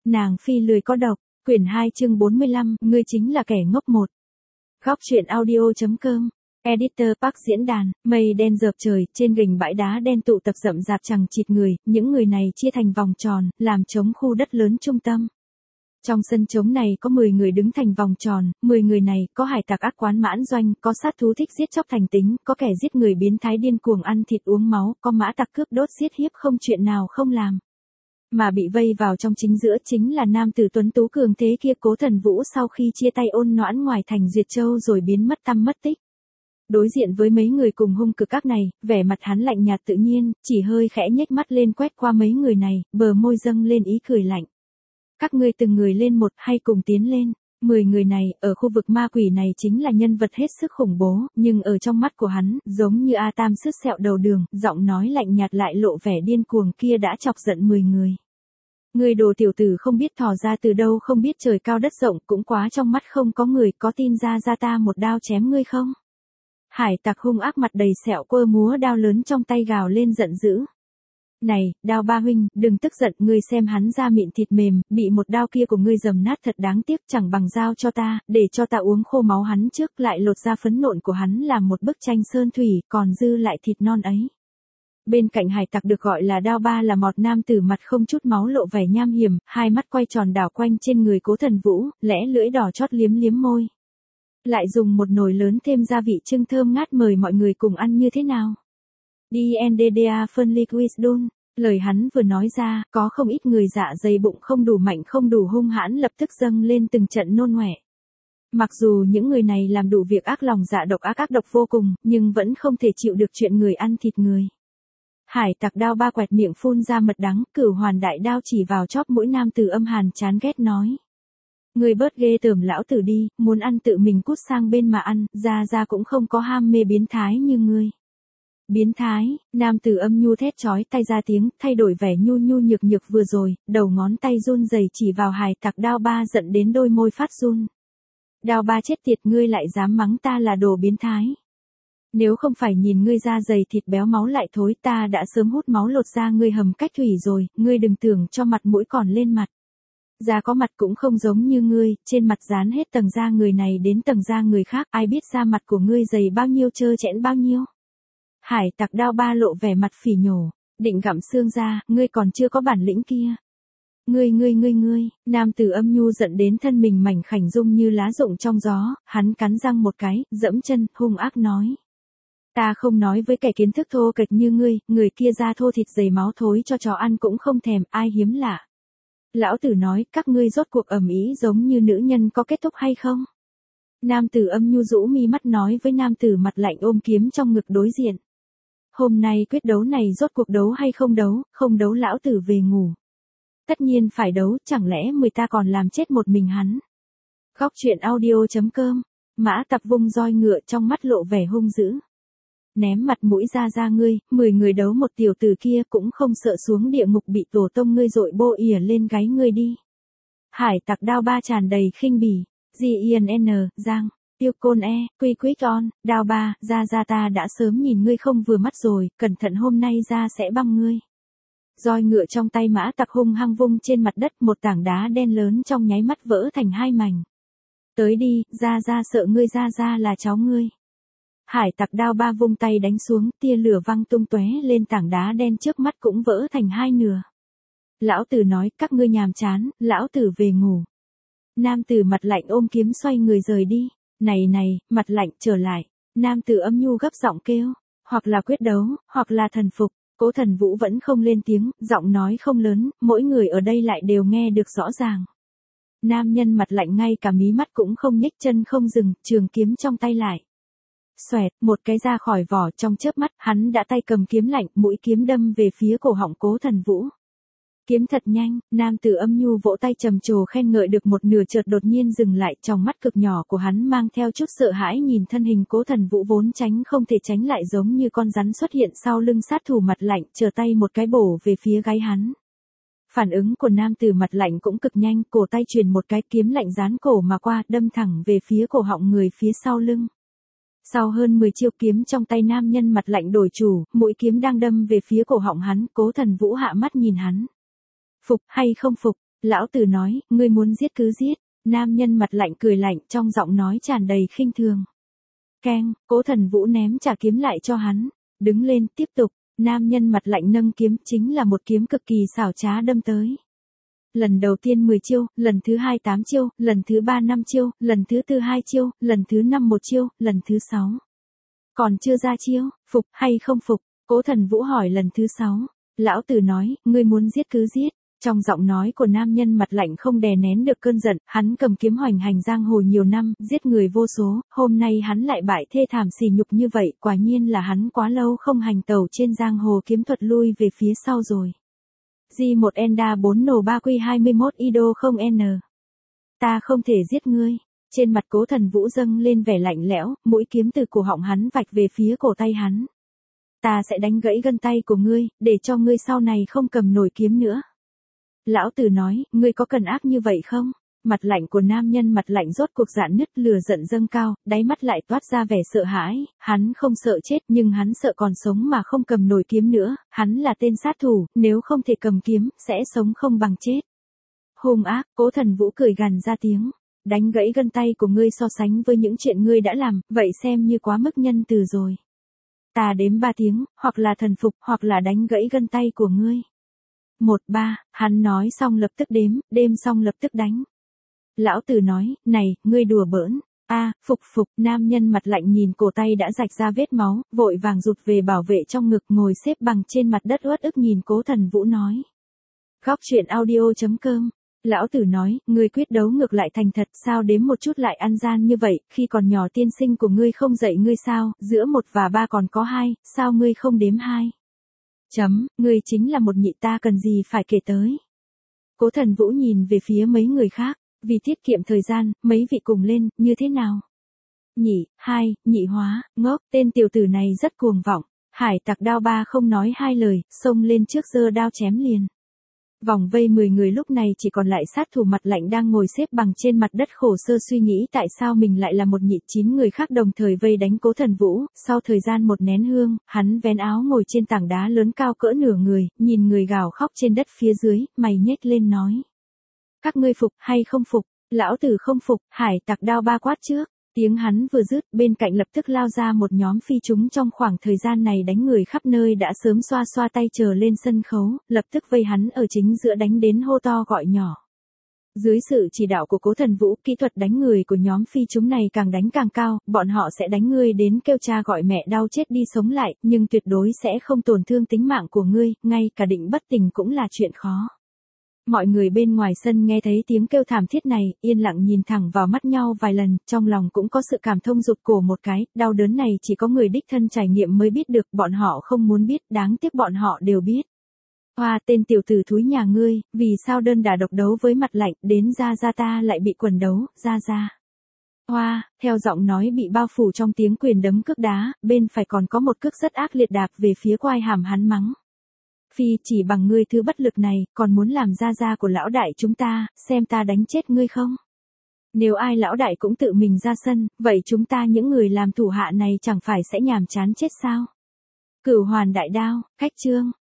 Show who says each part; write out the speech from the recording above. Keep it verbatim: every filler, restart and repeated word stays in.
Speaker 1: Nàng phi lười có độc, quyển hai chương bốn mươi lăm, ngươi chính là kẻ ngốc một. Góc truyện audio.com, Editor Park diễn đàn, mây đen dợp trời, trên gành bãi đá đen tụ tập rậm rạp chằng chịt người, những người này chia thành vòng tròn, làm trống khu đất lớn trung tâm. Trong sân trống này có mười người đứng thành vòng tròn, mười người này có hải tặc ác quán mãn doanh, có sát thú thích giết chóc thành tính, có kẻ giết người biến thái điên cuồng ăn thịt uống máu, có mã tặc cướp đốt giết hiếp không chuyện nào không làm. Mà bị vây vào trong chính giữa chính là nam tử tuấn tú cường thế kia Cố Thần Vũ sau khi chia tay Ôn Noãn ngoài thành Duyệt Châu rồi biến mất tăm mất tích. Đối diện với mấy người cùng hung cực các này, vẻ mặt hắn lạnh nhạt tự nhiên, chỉ hơi khẽ nhếch mắt lên quét qua mấy người này, bờ môi dâng lên ý cười lạnh. Các ngươi từng người lên một hay cùng tiến lên. Mười người này, ở khu vực ma quỷ này chính là nhân vật hết sức khủng bố, nhưng ở trong mắt của hắn, giống như A Tam sứt sẹo đầu đường, giọng nói lạnh nhạt lại lộ vẻ điên cuồng kia đã chọc giận mười người. Ngươi đồ tiểu tử không biết thò ra từ đâu, không biết trời cao đất rộng, cũng quá trong mắt không có người, có tin ra ra ta một đao chém ngươi không? Hải tặc hung ác mặt đầy sẹo quơ múa đao lớn trong tay gào lên giận dữ. Này, Đao ba huynh, đừng tức giận, ngươi xem hắn da mịn thịt mềm, bị một đao kia của ngươi dầm nát thật đáng tiếc, chẳng bằng giao cho ta, để cho ta uống khô máu hắn trước, lại lột ra phấn nộn của hắn làm một bức tranh sơn thủy, còn dư lại thịt non ấy. Bên cạnh hải tặc được gọi là Đao ba là một nam tử mặt không chút máu lộ vẻ nham hiểm, hai mắt quay tròn đảo quanh trên người Cố Thần Vũ, lẽ lưỡi đỏ chót liếm liếm môi. Lại dùng một nồi lớn thêm gia vị trưng thơm ngát mời mọi người cùng ăn như thế nào. đê en đê đê a phân liquid dun. Lời hắn vừa nói ra, có không ít người dạ dày bụng không đủ mạnh không đủ hung hãn lập tức dâng lên từng trận nôn ngoẻ. Mặc dù những người này làm đủ việc ác lòng dạ độc ác ác độc vô cùng, nhưng vẫn không thể chịu được chuyện người ăn thịt người. Hải tặc Đao ba quẹt miệng phun ra mật đắng, Cửu Hoàn đại đao chỉ vào chóp mũi nam tử âm hàn chán ghét nói. Người bớt ghê tởm lão tử đi, muốn ăn tự mình cút sang bên mà ăn, ra ra cũng không có ham mê biến thái như ngươi. Biến thái, nam tử âm nhu thét chói tay ra tiếng, thay đổi vẻ nhu nhu nhược nhược vừa rồi, đầu ngón tay run rẩy chỉ vào hải tặc Đao ba giận đến đôi môi phát run. Đao ba chết tiệt, ngươi lại dám mắng ta là đồ biến thái. Nếu không phải nhìn ngươi da dày thịt béo máu lại thối, ta đã sớm hút máu lột ra ngươi hầm cách thủy rồi, ngươi đừng tưởng cho mặt mũi còn lên mặt. Da có mặt cũng không giống như ngươi, trên mặt dán hết tầng da người này đến tầng da người khác, ai biết da mặt của ngươi dày bao nhiêu trơ trẽn bao nhiêu. Hải tặc Đao ba lộ vẻ mặt phỉ nhổ, định gặm xương ra, ngươi còn chưa có bản lĩnh kia. Ngươi ngươi ngươi ngươi, nam tử âm nhu giận đến thân mình mảnh khảnh rung như lá rụng trong gió, hắn cắn răng một cái, dẫm chân, hung ác nói. Ta không nói với kẻ kiến thức thô kệch như ngươi, người kia da thô thịt dày máu thối cho chó ăn cũng không thèm, ai hiếm lạ. Lão tử nói, các ngươi rốt cuộc ầm ĩ giống như nữ nhân có kết thúc hay không? Nam tử âm nhu rũ mi mắt nói với nam tử mặt lạnh ôm kiếm trong ngực đối diện. Hôm nay quyết đấu này rốt cuộc đấu hay không đấu, không đấu lão tử về ngủ. Tất nhiên phải đấu, chẳng lẽ người ta còn làm chết một mình hắn. Góc truyện audio.com, mã tập vung roi ngựa trong mắt lộ vẻ hung dữ. Ném mặt mũi ra ra ngươi, mười người đấu một tiểu tử kia cũng không sợ xuống địa ngục bị tổ tông ngươi dội bô ỉa lên gáy ngươi đi. Hải tặc Đao ba tràn đầy khinh bỉ, giê-i-en-en, Giang. Tiêu côn e, quy quyết on, Đao ba, ra ra ta đã sớm nhìn ngươi không vừa mắt rồi, cẩn thận hôm nay ra sẽ băm ngươi. Roi ngựa trong tay mã tặc hung hăng vung trên mặt đất, một tảng đá đen lớn trong nháy mắt vỡ thành hai mảnh. Tới đi, ra ra sợ ngươi, ra ra là cháu ngươi. Hải tặc Đao ba vung tay đánh xuống, tia lửa văng tung tóe lên tảng đá đen trước mắt cũng vỡ thành hai nửa. Lão tử nói, các ngươi nhàm chán, lão tử về ngủ. Nam tử mặt lạnh ôm kiếm xoay người rời đi. Này này, mặt lạnh trở lại. Nam tử âm nhu gấp giọng kêu, hoặc là quyết đấu, hoặc là thần phục. Cố Thần Vũ vẫn không lên tiếng, giọng nói không lớn, mỗi người ở đây lại đều nghe được rõ ràng. Nam nhân mặt lạnh ngay cả mí mắt cũng không nhếch chân không dừng, trường kiếm trong tay lại. Xoẹt, một cái ra khỏi vỏ, trong chớp mắt, hắn đã tay cầm kiếm lạnh, mũi kiếm đâm về phía cổ họng Cố Thần Vũ. Kiếm thật nhanh, nam tử âm nhu vỗ tay trầm trồ khen ngợi được một nửa chợt đột nhiên dừng lại, trong mắt cực nhỏ của hắn mang theo chút sợ hãi nhìn thân hình Cố Thần Vũ vốn tránh không thể tránh lại giống như con rắn xuất hiện sau lưng sát thủ mặt lạnh, trở tay một cái bổ về phía gáy hắn. Phản ứng của nam tử mặt lạnh cũng cực nhanh, cổ tay truyền một cái kiếm lạnh dán cổ mà qua, đâm thẳng về phía cổ họng người phía sau lưng. Sau hơn mười chiêu kiếm trong tay nam nhân mặt lạnh đổi chủ, mũi kiếm đang đâm về phía cổ họng hắn, Cố Thần Vũ hạ mắt nhìn hắn. Phục hay không phục, Lão tử nói, ngươi muốn giết cứ giết. Nam nhân mặt lạnh cười lạnh, trong giọng nói tràn đầy khinh thường. Keng, Cố Thần Vũ ném trả kiếm lại cho hắn. Đứng lên, tiếp tục. Nam nhân mặt lạnh nâng kiếm, chính là một kiếm cực kỳ xảo trá đâm tới. Lần đầu tiên mười chiêu, lần thứ hai tám chiêu, lần thứ ba năm chiêu, lần thứ tư hai chiêu, lần thứ năm một chiêu, lần thứ sáu. Còn chưa ra chiêu, phục hay không phục? Cố Thần Vũ hỏi lần thứ sáu. Lão tử nói, ngươi muốn giết cứ giết. Trong giọng nói của nam nhân mặt lạnh không đè nén được cơn giận, hắn cầm kiếm hoành hành giang hồ nhiều năm, giết người vô số, hôm nay hắn lại bại thê thảm sỉ nhục như vậy, quả nhiên là hắn quá lâu không hành tẩu trên giang hồ kiếm thuật lui về phía sau rồi. G một Enda bốn N ba Q hai mươi mốt Ido không N. Ta không thể giết ngươi. Trên mặt Cố Thần Vũ dâng lên vẻ lạnh lẽo, mũi kiếm từ cổ họng hắn vạch về phía cổ tay hắn. Ta sẽ đánh gãy gân tay của ngươi, để cho ngươi sau này không cầm nổi kiếm nữa. Lão tử nói, ngươi có cần ác như vậy không? Mặt lạnh của nam nhân mặt lạnh rốt cuộc rạn nứt, lửa giận dâng cao, đáy mắt lại toát ra vẻ sợ hãi, hắn không sợ chết nhưng hắn sợ còn sống mà không cầm nổi kiếm nữa, hắn là tên sát thủ, nếu không thể cầm kiếm, sẽ sống không bằng chết. Hung ác, Cố Thần Vũ cười gằn ra tiếng, đánh gãy gân tay của ngươi so sánh với những chuyện ngươi đã làm, vậy xem như quá mức nhân từ rồi. Ta đếm ba tiếng, hoặc là thần phục, hoặc là đánh gãy gân tay của ngươi. Một ba, hắn nói xong lập tức đếm, đếm xong lập tức đánh. Lão tử nói, này, ngươi đùa bỡn. A, phục phục, nam nhân mặt lạnh nhìn cổ tay đã rạch ra vết máu, vội vàng rụt về bảo vệ trong ngực, ngồi xếp bằng trên mặt đất uất ức nhìn Cố Thần Vũ nói. Góc truyện audio chấm com. Lão tử nói, ngươi quyết đấu ngược lại thành thật, sao đếm một chút lại ăn gian như vậy, khi còn nhỏ tiên sinh của ngươi không dạy ngươi sao, giữa một và ba còn có hai, sao ngươi không đếm hai? Chấm, ngươi chính là một nhị, ta cần gì phải kể tới. Cố Thần Vũ nhìn về phía mấy người khác, vì tiết kiệm thời gian, mấy vị cùng lên, như thế nào? Nhị, hai, nhị hóa, ngốc, tên tiểu tử này rất cuồng vọng. Hải Tặc Đao Ba không nói hai lời, xông lên trước giơ đao chém liền. Vòng vây mười người lúc này chỉ còn lại sát thủ mặt lạnh đang ngồi xếp bằng trên mặt đất khổ sơ suy nghĩ tại sao mình lại là một nhị, chín người khác đồng thời vây đánh Cố Thần Vũ, sau thời gian một nén hương, hắn vén áo ngồi trên tảng đá lớn cao cỡ nửa người, nhìn người gào khóc trên đất phía dưới, mày nhếch lên nói. Các ngươi phục hay không phục? Lão tử không phục, Hải Tặc Đao Ba quát trước. Tiếng hắn vừa dứt, bên cạnh lập tức lao ra một nhóm phi chúng trong khoảng thời gian này đánh người khắp nơi đã sớm xoa xoa tay chờ lên sân khấu, lập tức vây hắn ở chính giữa đánh đến hô to gọi nhỏ. Dưới sự chỉ đạo của Cố Thần Vũ, kỹ thuật đánh người của nhóm phi chúng này càng đánh càng cao, bọn họ sẽ đánh ngươi đến kêu cha gọi mẹ đau chết đi sống lại, nhưng tuyệt đối sẽ không tổn thương tính mạng của ngươi, ngay cả định bất tỉnh cũng là chuyện khó. Mọi người bên ngoài sân nghe thấy tiếng kêu thảm thiết này, yên lặng nhìn thẳng vào mắt nhau vài lần, trong lòng cũng có sự cảm thông rụt cổ một cái, đau đớn này chỉ có người đích thân trải nghiệm mới biết được, bọn họ không muốn biết, đáng tiếc bọn họ đều biết. Hoa, tên tiểu tử thúi nhà ngươi, vì sao đơn đả độc đấu với mặt lạnh, đến ra ra ta lại bị quần đấu, ra ra. Hoa, theo giọng nói bị bao phủ trong tiếng quyền đấm cước đá, bên phải còn có một cước rất ác liệt đạp về phía quai hàm hắn mắng. Phi, chỉ bằng ngươi thứ bất lực này, còn muốn làm ra ra của lão đại chúng ta, xem ta đánh chết ngươi không? Nếu ai lão đại cũng tự mình ra sân, vậy chúng ta những người làm thủ hạ này chẳng phải sẽ nhàm chán chết sao? Cửu hoàn đại đao, cách chương.